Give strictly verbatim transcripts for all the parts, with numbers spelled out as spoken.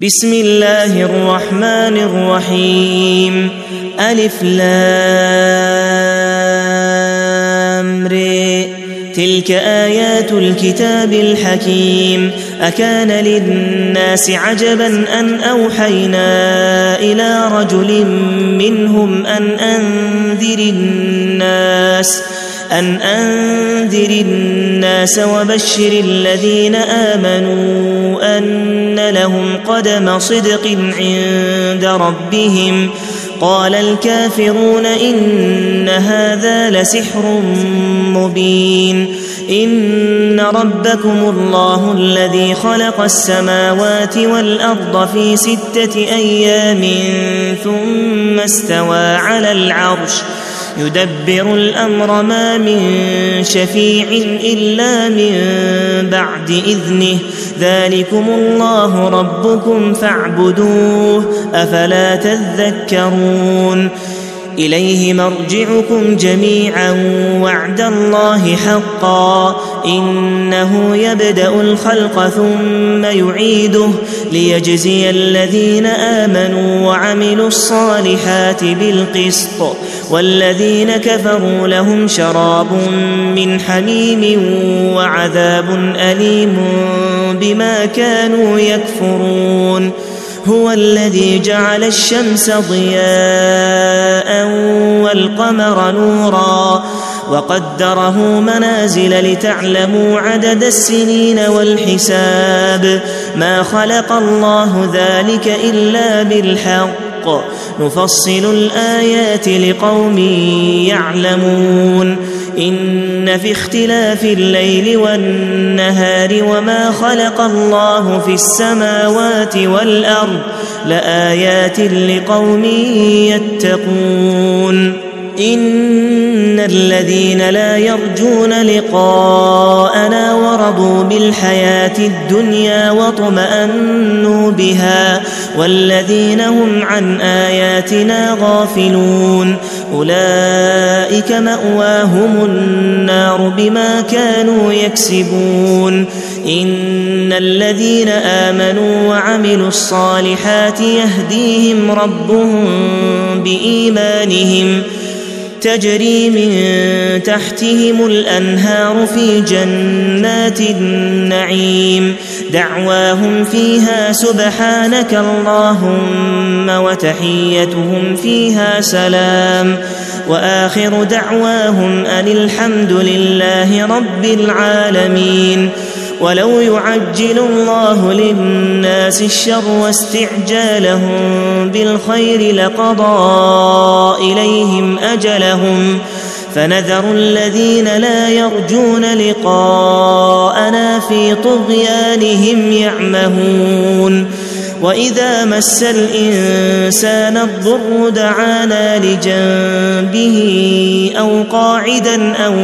بسم الله الرحمن الرحيم. ألف لام ر. تلك آيات الكتاب الحكيم. أكان للناس عجبا أن أوحينا إلى رجل منهم أن أنذر الناس أن أنذر الناس وبشر الذين آمنوا أن لهم قدم صدق عند ربهم. قال الكافرون إن هذا لسحر مبين. إن ربكم الله الذي خلق السماوات والأرض في ستة أيام ثم استوى على العرش يدبر الأمر ما من شفيع إلا من بعد إذنه. ذلكم الله ربكم فاعبدوه أفلا تذكرون. إليه مرجعكم جميعا وعد الله حقا. إنه يبدأ الخلق ثم يعيده ليجزي الذين آمنوا وعملوا الصالحات بالقسط والذين كفروا لهم شراب من حميم وعذاب أليم بما كانوا يكفرون. هو الذي جعل الشمس ضياء والقمر نورا وقدره منازل لتعلموا عدد السنين والحساب. ما خلق الله ذلك إلا بالحق نفصل الآيات لقوم يعلمون. إن في اختلاف الليل والنهار وما خلق الله في السماوات والأرض لآيات لقوم يتقون. إن الذين لا يرجون لقاءنا ورضوا بالحياة الدنيا واطمأنوا بها والذين هم عن آياتنا غافلون أولئك مأواهم النار بما كانوا يكسبون. إن الذين آمنوا وعملوا الصالحات يهديهم ربهم بإيمانهم تجري من تحتهم الأنهار في جنات النعيم. دعواهم فيها سبحانك اللهم وتحيتهم فيها سلام وآخر دعواهم أن الحمد لله رب العالمين. ولو يعجل الله للناس الشر واستعجالهم بالخير لقضى إليهم أجلهم فنذر الذين لا يرجون لقاءنا في طغيانهم يعمهون. وإذا مس الإنسان الضر دعانا لجنبه أو قاعدا أو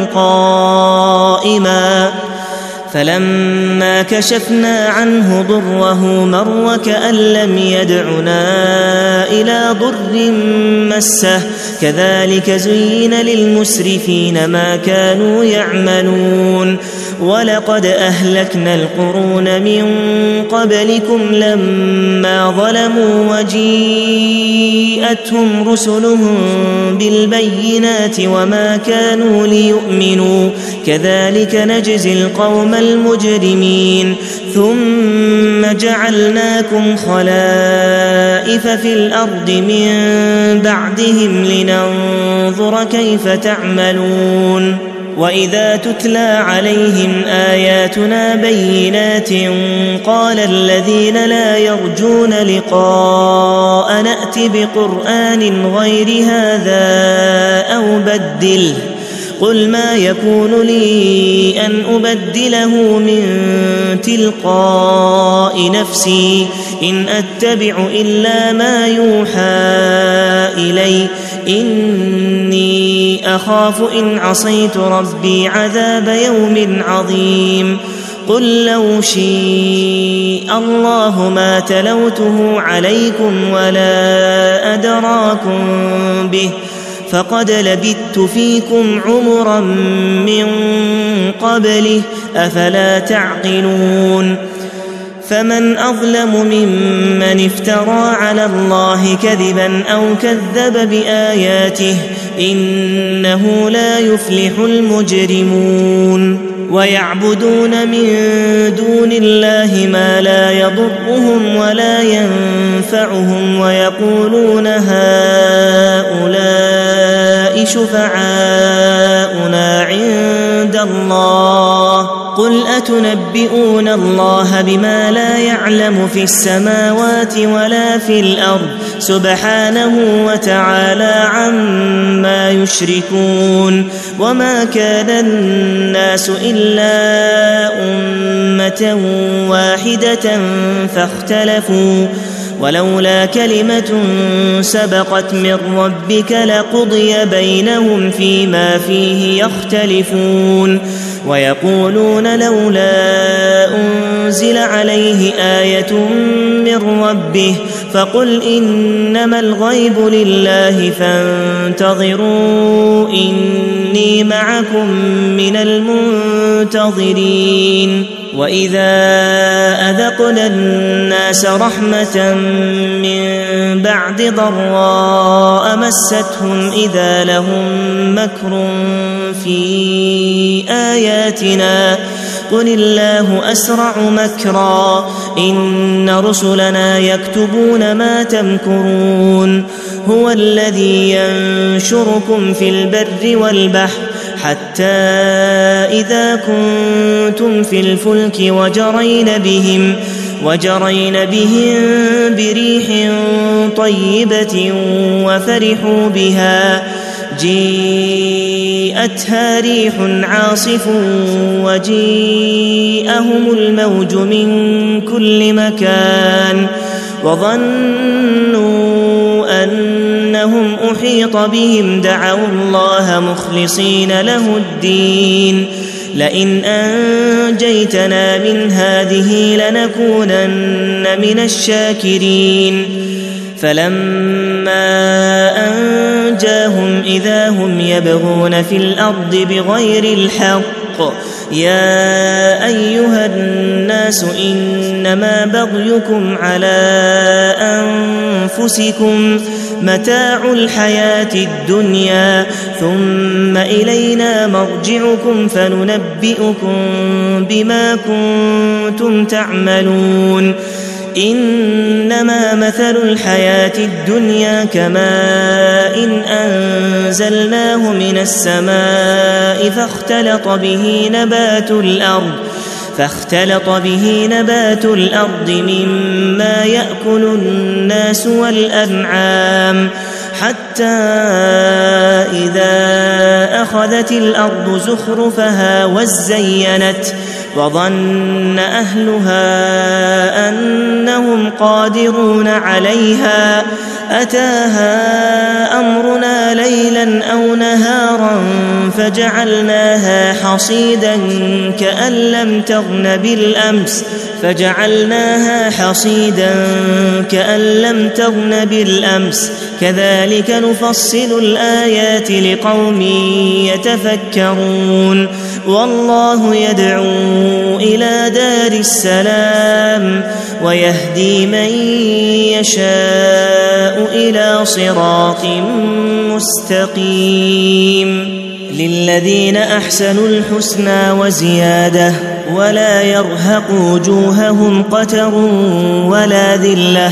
قائما فلما كشفنا عنه ضره مر وكأن لم يدعنا إلى ضر مسه. كذلك زين للمسرفين ما كانوا يعملون. ولقد أهلكنا القرون من قبلكم لما ظلموا وجيءتهم رسلهم بالبينات وما كانوا ليؤمنوا كذلك نجزي القوم المجرمين. ثم جعلناكم خلائف في الأرض من بعدهم لننظر كيف تعملون. وإذا تتلى عليهم آياتنا بينات قال الذين لا يرجون لقاء نأت بقرآن غير هذا أو بدله. قل ما يكون لي أن أبدله من تلقاء نفسي إن أتبع إلا ما يوحى إلي إني أخاف إن عصيت ربي عذاب يوم عظيم. قل لو شاء الله ما تلوته عليكم ولا أدراكم به فقد لبثت فيكم عمرا من قبله أفلا تعقلون. فمن أظلم ممن افترى على الله كذبا أو كذب بآياته إنه لا يفلح المجرمون ويعبدون من دون الله ما لا يضرهم ولا ينفعهم ويقولون هؤلاء شفعاؤنا عند الله قل أتنبئون الله بما لا يعلم في السماوات ولا في الأرض سبحانه وتعالى عما يشركون وما كان الناس إلا أمة واحدة فاختلفوا ولولا كلمة سبقت من ربك لقضي بينهم فيما فيه يختلفون ويقولون لولا أنزل عليه آية من ربه فقل إنما الغيب لله فانتظروا إني معكم من المنتظرين وإذا أذقنا الناس رحمة من بعد ضراء مستهم إذا لهم مكر في آياتنا قل الله أسرع مكرا إن رسلنا يكتبون ما تمكرون هو الذي ينشركم في البر والبحر حتى إذا كنتم في الفلك وجرين بهم وجرين بهم بريح طيبة وفرحوا بها جيءتها ريح عاصف وجيءهم الموج من كل مكان وظنوا أنهم أحيط بهم دعوا الله مخلصين له الدين لئن أنجيتنا من هذه لنكونن من الشاكرين فلما أنجاهم إذا هم يبغون في الأرض بغير الحق يا أيها الناس إنما بغيكم على أنفسكم متاع الحياة الدنيا ثم إلينا مرجعكم فننبئكم بما كنتم تعملون إنما مثل الحياة الدنيا كماء إن أنزلناه من السماء فاختلط به نبات الأرض فاختلط به نبات الأرض مما يأكل الناس والأنعام حتى إذا أخذت الأرض زخرفها وزينت وظن أهلها أنهم قادرون عليها أتاها أمرنا ليلا أو نهارا فجعلناها حصيدا كأن لم تغن بالأمس فجعلناها حصيدا كأن لم تغن بالأمس كذلك نفصل الآيات لقوم يتفكرون والله يدعو إلى دار السلام ويهدي من يشاء إلى صراط مستقيم للذين أحسنوا الحسنى وزيادة ولا يرهق وجوههم قتر ولا ذلة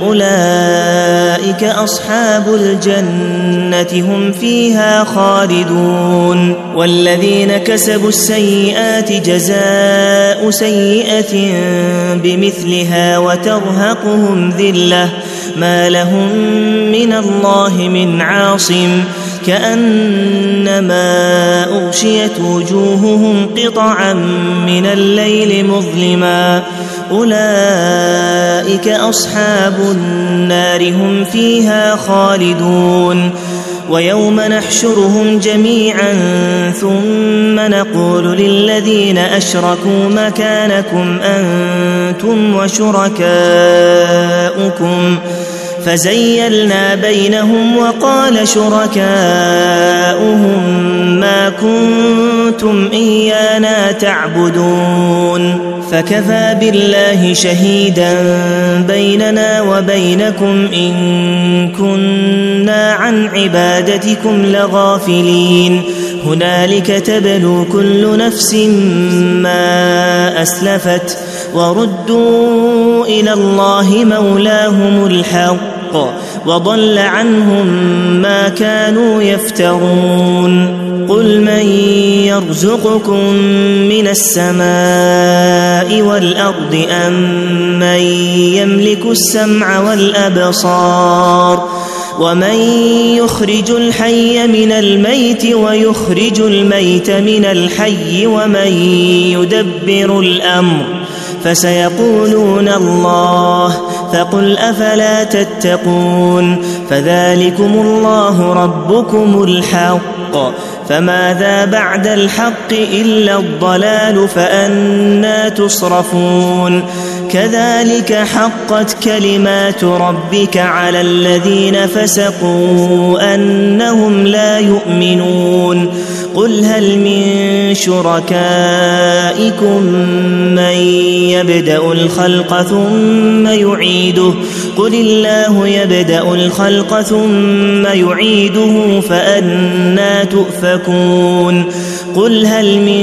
أولئك أصحاب الجنة هم فيها خالدون والذين كسبوا السيئات جزاء سيئة بمثلها وترهقهم ذلة ما لهم من الله من عاصم كأنما أغشيت وجوههم قطعا من الليل مظلما أولئك أصحاب النار هم فيها خالدون ويوم نحشرهم جميعا ثم نقول للذين أشركوا مكانكم أنتم وشركاؤكم فزيلنا بينهم وقال شركاؤهم ما كنتم إيانا تعبدون فكفى بالله شهيدا بيننا وبينكم إن كنا عن عبادتكم لغافلين هنالك تبلو كل نفس ما أسلفت وردوا إلى الله مولاهم الحق وضل عنهم ما كانوا يفترون قل من يرزقكم من السماء والأرض أم من يملك السمع والأبصار ومن يخرج الحي من الميت ويخرج الميت من الحي ومن يدبر الأمر فسيقولون الله فقل أفلا تتقون فذلكم الله ربكم الحق فماذا بعد الحق إلا الضلال فأنى تصرفون كذلك حقت كلمات ربك على الذين فسقوا أنهم لا يؤمنون قل هل من شركائكم من يبدأ الخلق ثم يعيده قل الله يبدأ الخلق ثم يعيده فأنى تؤفكون قل هل من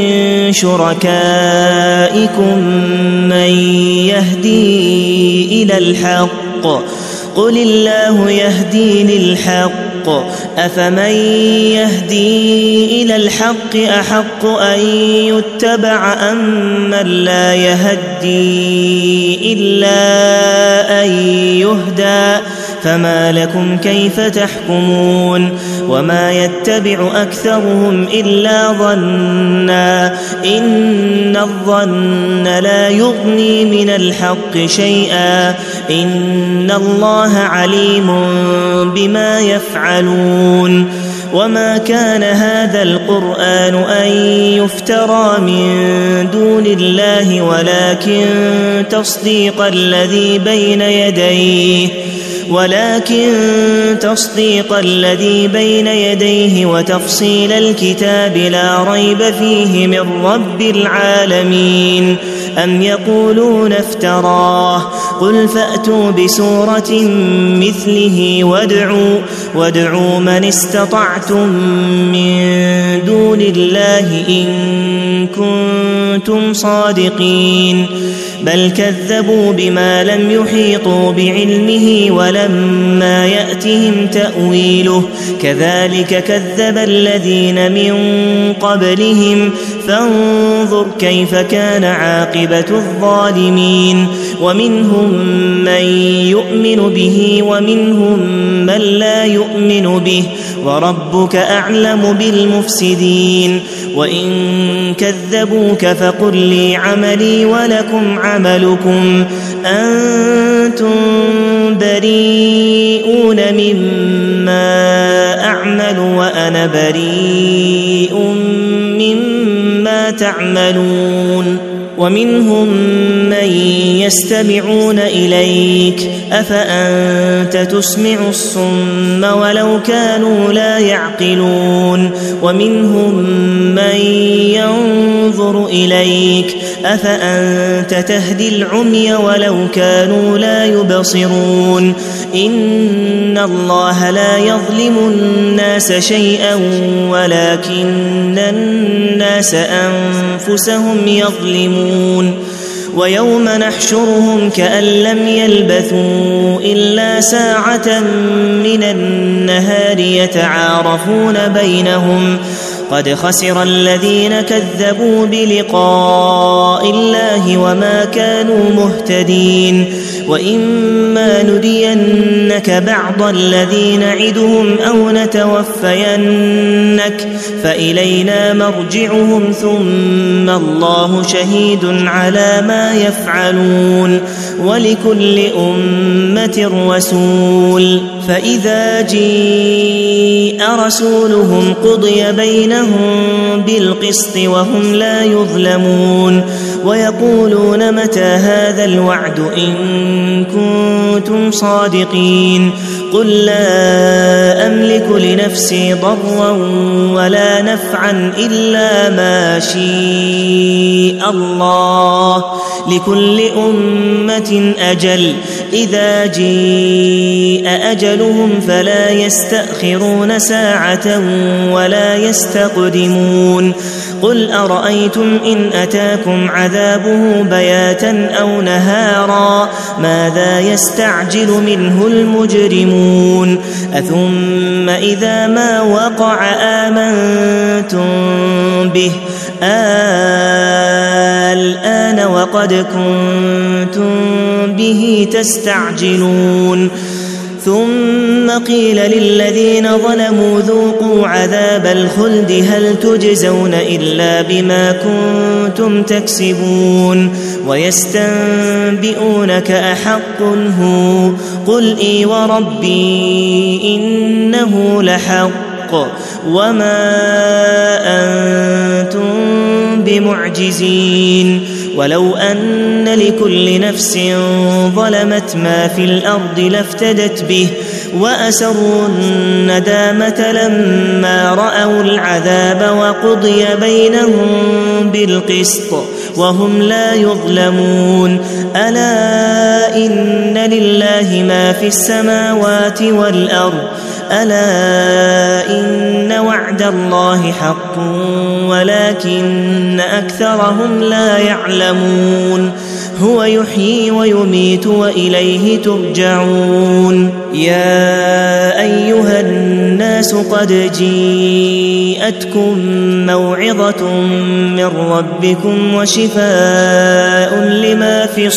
شركائكم من يهدي إلى الحق قل الله يهدي للحق أفمن يهدي إلى الحق أحق أن يتبع أم من لا يهدي إلا أن يهدى فما لكم كيف تحكمون وما يتبع أكثرهم إلا ظنا إن الظن لا يغني من الحق شيئا إن الله عليم بما يفعلون وما كان هذا القرآن أن يفترى من دون الله ولكن تصديق الذي بين يديه ولكن تصديق الذي بين يديه وتفصيل الكتاب لا ريب فيه من رب العالمين أم يقولون افتراه قل فأتوا بسورة مثله وادعوا, وادعوا من استطعتم من دون الله إن كنتم صادقين بل كذبوا بما لم يحيطوا بعلمه ولما يأتهم تأويله كذلك كذب الذين من قبلهم فانظر كيف كان عاقبة الظالمين ومنهم من يؤمن به ومنهم من لا يؤمن به وربك أعلم بالمفسدين وإن كذبوك فقل لي عملي ولكم عملكم أنتم بريئون مما أعمل وأنا بريء مما تعملون ومنهم من يستمعون إليك أفأنت تسمع الصم ولو كانوا لا يعقلون ومنهم من ينظر إليك أفأنت تهدي العمي ولو كانوا لا يبصرون إن الله لا يظلم الناس شيئا ولكن الناس أنفسهم يظلمون ويوم نحشرهم كأن لم يلبثوا إلا ساعة من النهار يتعارفون بينهم قد خسر الذين كذبوا بلقاء الله وما كانوا مهتدين وإما نرينك بعض الذي نعدهم أو نتوفينك فإلينا مرجعهم ثم الله شهيد على ما يفعلون ولكل أمة رسول فإذا جيء رسولهم قضي بينهم بالقسط وهم لا يظلمون ويقولون متى هذا الوعد إن كنتم صادقين قل لا أملك لنفسي ضرا ولا نفعا إلا ما شاء الله لكل أمة أجل إذا جاء أجلهم فلا يستأخرون ساعة ولا يستقدمون قل أرأيتم إن أتاكم عذابه بياتا أو نهارا ماذا يستعجل منه المجرمون أثم إذا ما وقع آمنتم به الآن وقد كنتم به تستعجلون ثم قيل للذين ظلموا ذوقوا عذاب الخلد هل تجزون إلا بما كنتم تكسبون ويستنبئونك أحق هو قل إي وربي إنه لحق وما أنتم بمعجزين ولو أن لكل نفس ظلمت ما في الأرض لافتدت به وأسروا الندامة لما رأوا العذاب وقضي بينهم بالقسط وهم لا يظلمون ألا إن لله ما في السماوات والأرض ألا إن وعد الله حق ولكن أكثرهم لا يعلمون هو يحيي ويميت وإليه ترجعون يا أيها الناس قد جاءتكم موعظة من ربكم وشفاء لما في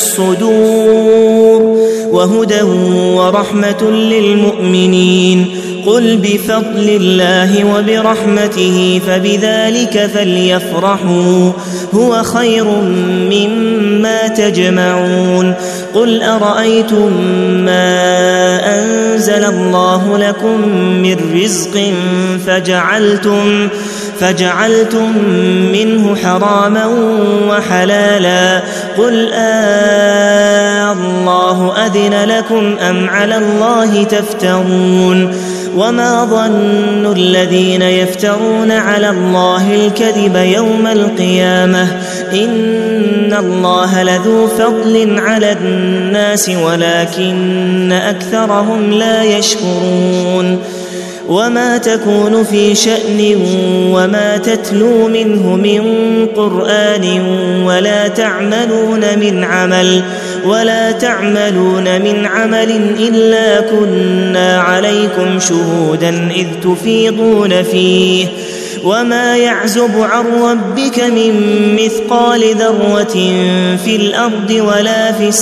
الصدور وهدى ورحمة للمؤمنين قل بفضل الله وبرحمته فبذلك فليفرحوا هو خير مما تجمعون قل أرأيتم ما أنزل الله لكم من رزق فجعلتم فجعلتم منه حراما وحلالا قل آه الله أذن لكم أم على الله تفترون وما ظن الذين يفترون على الله الكذب يوم القيامة إن الله لذو فضل على الناس ولكن أكثرهم لا يشكرون وما تكون في شأن وما تتلو منه من قرآن ولا تعملون من عمل ولا تعملون من عمل إلا كنا عليكم شهودا إذ تفيضون فيه وما يعزب عن ربك من مثقال ذرة في الأرض ولا في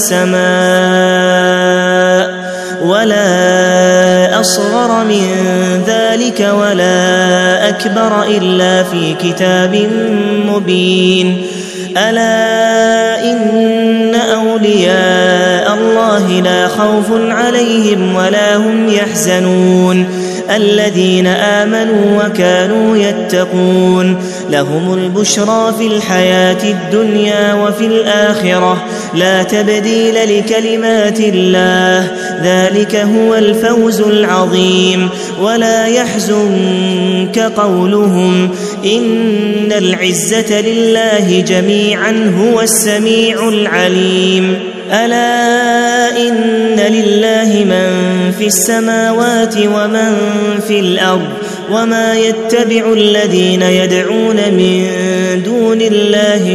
السماء ولا أصغر من ذلك ولا أكبر إلا في كتاب مبين ألا إن أولياء الله لا خوف عليهم ولا هم يحزنون الذين آمنوا وكانوا يتقون لهم البشرى في الحياة الدنيا وفي الآخرة لا تبديل لكلمات الله ذلك هو الفوز العظيم ولا يحزنك قولهم إن العزة لله جميعا هو السميع العليم ألا إن لله من في السماوات ومن في الأرض وما يتبع الذين يدعون من دون الله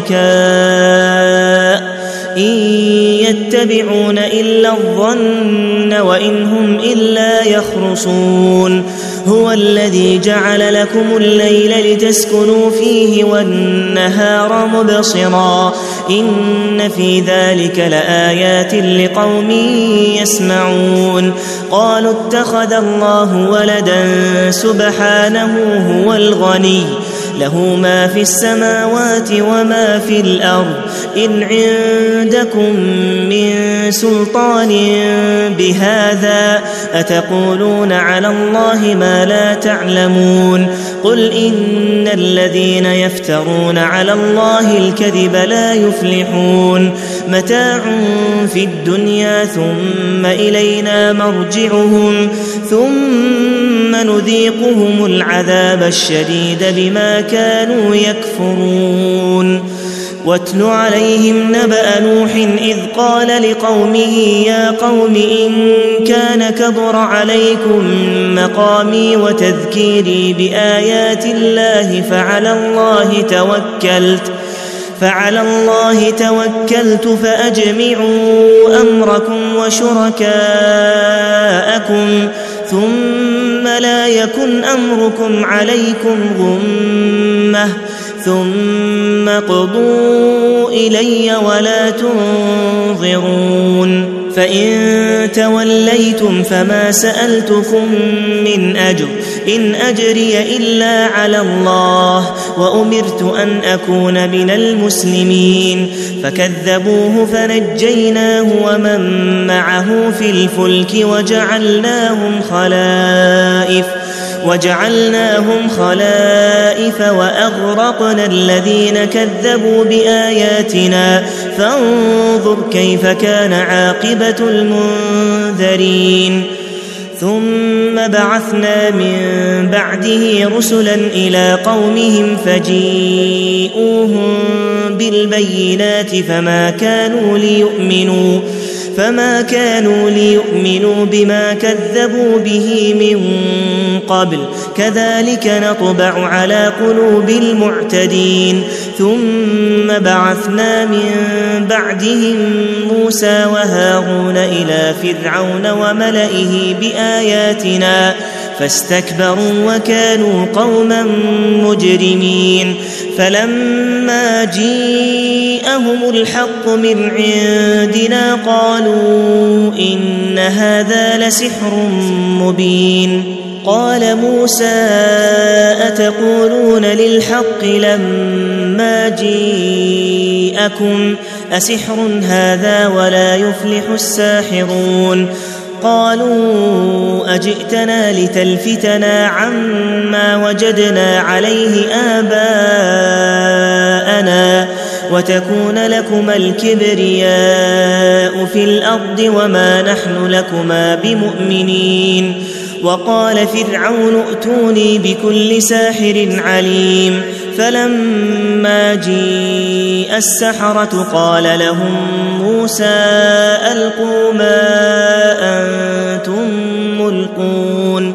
شركاء إن يتبعون إلا الظن وإن هم إلا يخرصون هو الذي جعل لكم الليل لتسكنوا فيه والنهار مبصرا إن في ذلك لآيات لقوم يسمعون قالوا اتخذ الله ولدا سبحانه هو الغني له ما في السماوات وما في الأرض إن عندكم من سلطان بهذا أتقولون على الله ما لا تعلمون قل إن الذين يفترون على الله الكذب لا يفلحون متاع في الدنيا ثم إلينا مرجعهم ثم نذيقهم العذاب الشديد بما كانوا يكفرون واتل عليهم نبأ نوح إذ قال لقومه يا قوم إن كان كبر عليكم مقامي وتذكيري بآيات الله فعلى الله توكلت فعلى الله توكلت فأجمعوا أمركم وشركاءكم ثم لا يكن أمركم عليكم غمة ثم قضوا إلي ولا تنظرون فإن توليتم فما سألتكم من أجر إن أجري إلا على الله وأمرت أن أكون من المسلمين فكذبوه فنجيناه ومن معه في الفلك وجعلناهم خلائف وجعلناهم خلائف وأغرقنا الذين كذبوا بآياتنا فانظر كيف كان عاقبة المنذرين ثم بعثنا من بعده رسلا إلى قومهم فجيءوهم بالبينات فما كانوا ليؤمنوا فما كانوا ليؤمنوا بما كذبوا به من قبل كذلك نطبع على قلوب المعتدين ثم بعثنا من بعدهم موسى وهارون إلى فرعون وملئه بآياتنا فاستكبروا وكانوا قوما مجرمين فلما جيءهم الحق من عندنا قالوا إن هذا لسحر مبين قال موسى أتقولون للحق لما جيءكم أسحر هذا ولا يفلح الساحرون قالوا أجئتنا لتلفتنا عما وجدنا عليه آباءنا وتكون لكما الكبرياء في الأرض وما نحن لكما بمؤمنين وقال فرعون ائتوني بكل ساحر عليم فلما جيء السحرة قال لهم موسى ألقوا ما أنتم ملقون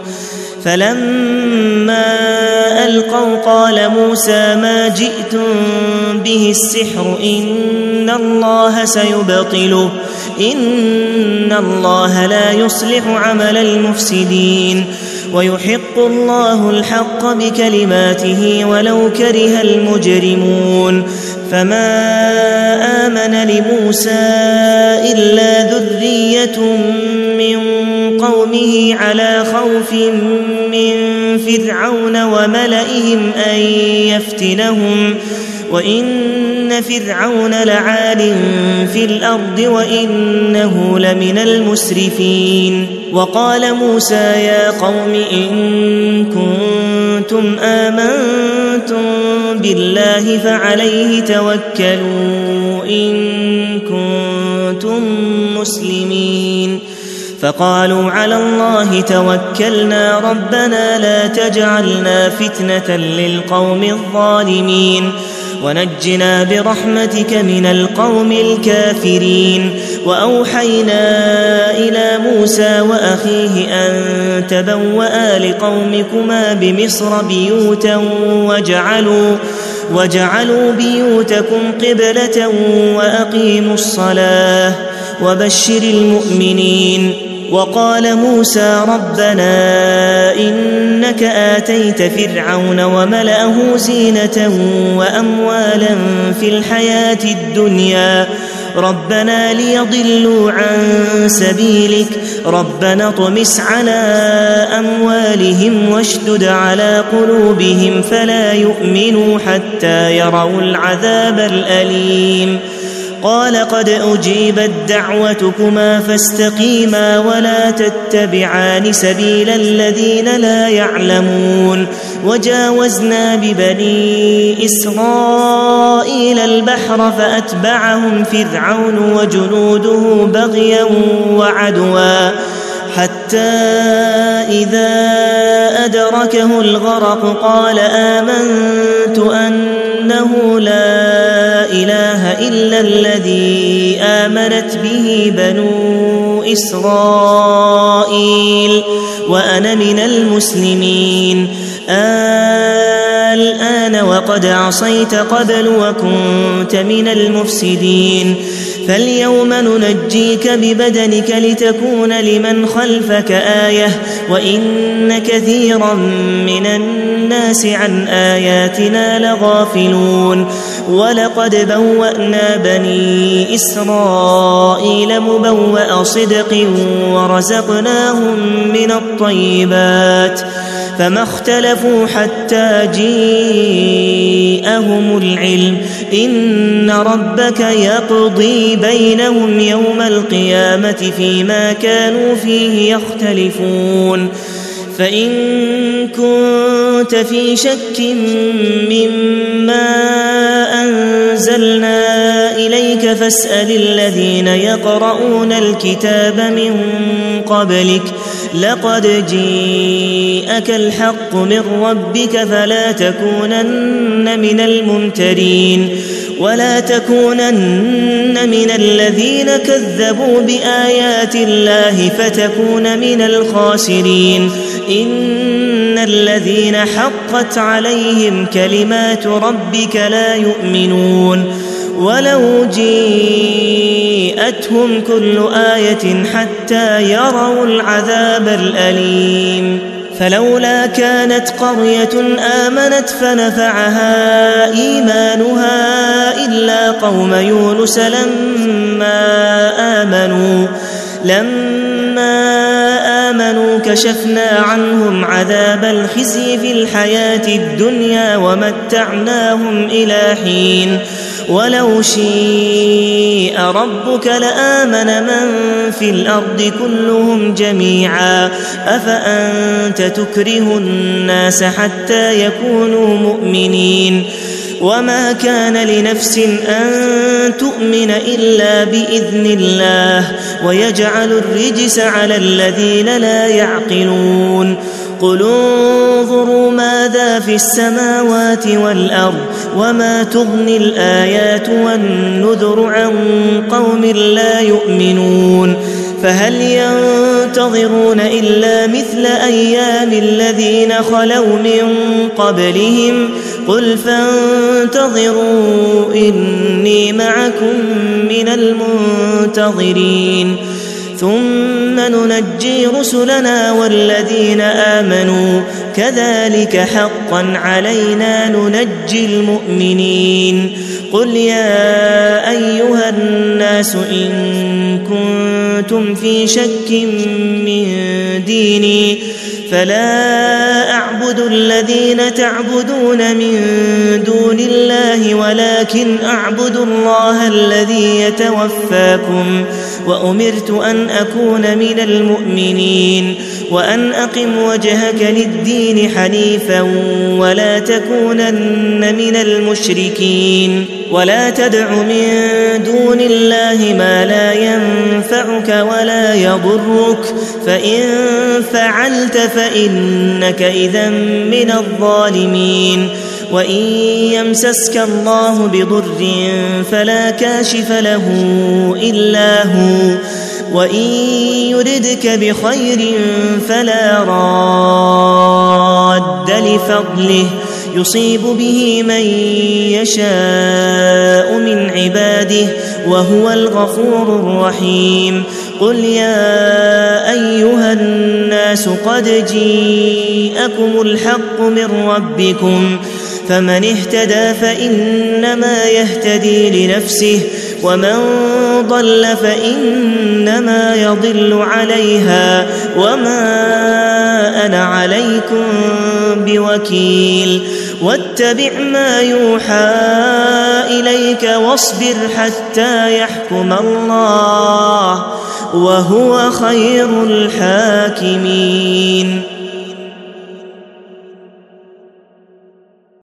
فلما ألقوا قال موسى ما جئتم به السحر إن الله سيبطله إن الله لا يصلح عمل المفسدين ويحق الله الحق بكلماته ولو كره المجرمون فما آمن لموسى إلا ذرية من قومه على خوف من فرعون وملئهم أن يفتنهم وإن فرعون لعال في الأرض وإنه لمن المسرفين وقال موسى يا قوم إن كنتم آمنتم بالله فعليه توكلوا إن كنتم مسلمين فقالوا على الله توكلنا ربنا لا تجعلنا فتنة للقوم الظالمين ونجنا برحمتك من القوم الكافرين وأوحينا إلى موسى وأخيه أن تبوأ لقومكما بمصر بيوتا وجعلوا, وجعلوا بيوتكم قبلة وأقيموا الصلاة وبشر المؤمنين وقال موسى ربنا إنك آتيت فرعون وملأه زينة وأموالا في الحياة الدنيا ربنا ليضلوا عن سبيلك ربنا اطمس على أموالهم واشدد على قلوبهم فلا يؤمنوا حتى يروا العذاب الأليم قال قد أجيبت دعوتكما فاستقيما ولا تتبعان سبيل الذين لا يعلمون وجاوزنا ببني إسرائيل البحر فأتبعهم فرعون وجنوده بغيا وعدوا حتى إذا أدركه الغرق قال آمنت أنه لا إله إلا الذي آمنت به بنو إسرائيل وأنا من المسلمين الآن وقد عصيت قبل وكنت من المفسدين فاليوم ننجيك ببدنك لتكون لمن خلفك آية وإن كثيرا من الناس عن آياتنا لغافلون ولقد بوأنا بني إسرائيل مبوأ صدق ورزقناهم من الطيبات فما اختلفوا حتى جيءهم العلم إن ربك يقضي بينهم يوم القيامة فيما كانوا فيه يختلفون فإن كنت في شك مما أنزلنا إليك فاسأل الذين يقرؤون الكتاب من قبلك لقد جيءك الحق من ربك فلا تكونن من الممترين ولا تكونن من الذين كذبوا بآيات الله فتكون من الخاسرين إن الذين حقت عليهم كلمات ربك لا يؤمنون ولو جيءتهم كل آية حتى يروا العذاب الأليم فلولا كانت قرية آمنت فنفعها إيمانها إلا قوم يونس لما آمنوا لما آمنوا كشفنا عنهم عذاب الخزي في الحياة الدنيا ومتعناهم إلى حين ولو شيء ربك لآمن من في الأرض كلهم جميعا أفأنت تكره الناس حتى يكونوا مؤمنين وما كان لنفس أن تؤمن إلا بإذن الله ويجعل الرجس على الذين لا يعقلون قل انظروا ماذا في السماوات والأرض وما تغني الآيات والنذر عن قوم لا يؤمنون فهل ينتظرون إلا مثل أيام الذين خلوا من قبلهم قل فانتظروا إني معكم من المنتظرين ثم ننجي رسلنا والذين آمنوا كذلك حقا علينا ننجي المؤمنين قل يا أيها الناس إن كنتم في شك من ديني فلا أعبد الذين تعبدون من دون الله ولكن أعبد الله الذي يتوفاكم وأمرت أن أكون من المؤمنين وأن أقم وجهك للدين حنيفا ولا تكونن من المشركين ولا تدع من دون الله ما لا ينفعك ولا يضرك فإن فعلت فإنك إذا من الظالمين وإن يمسسك الله بضر فلا كاشف له إلا هو وإن يردك بخير فلا راد لفضله يصيب به من يشاء من عباده وهو الغفور الرحيم قل يا أيها الناس قد جيءكم الحق من ربكم فمن اهتدى فإنما يهتدي لنفسه ومن ضل فإنما يضل عليها وما أنا عليكم بوكيل واتبع ما يوحى إليك واصبر حتى يحكم الله وهو خير الحاكمين.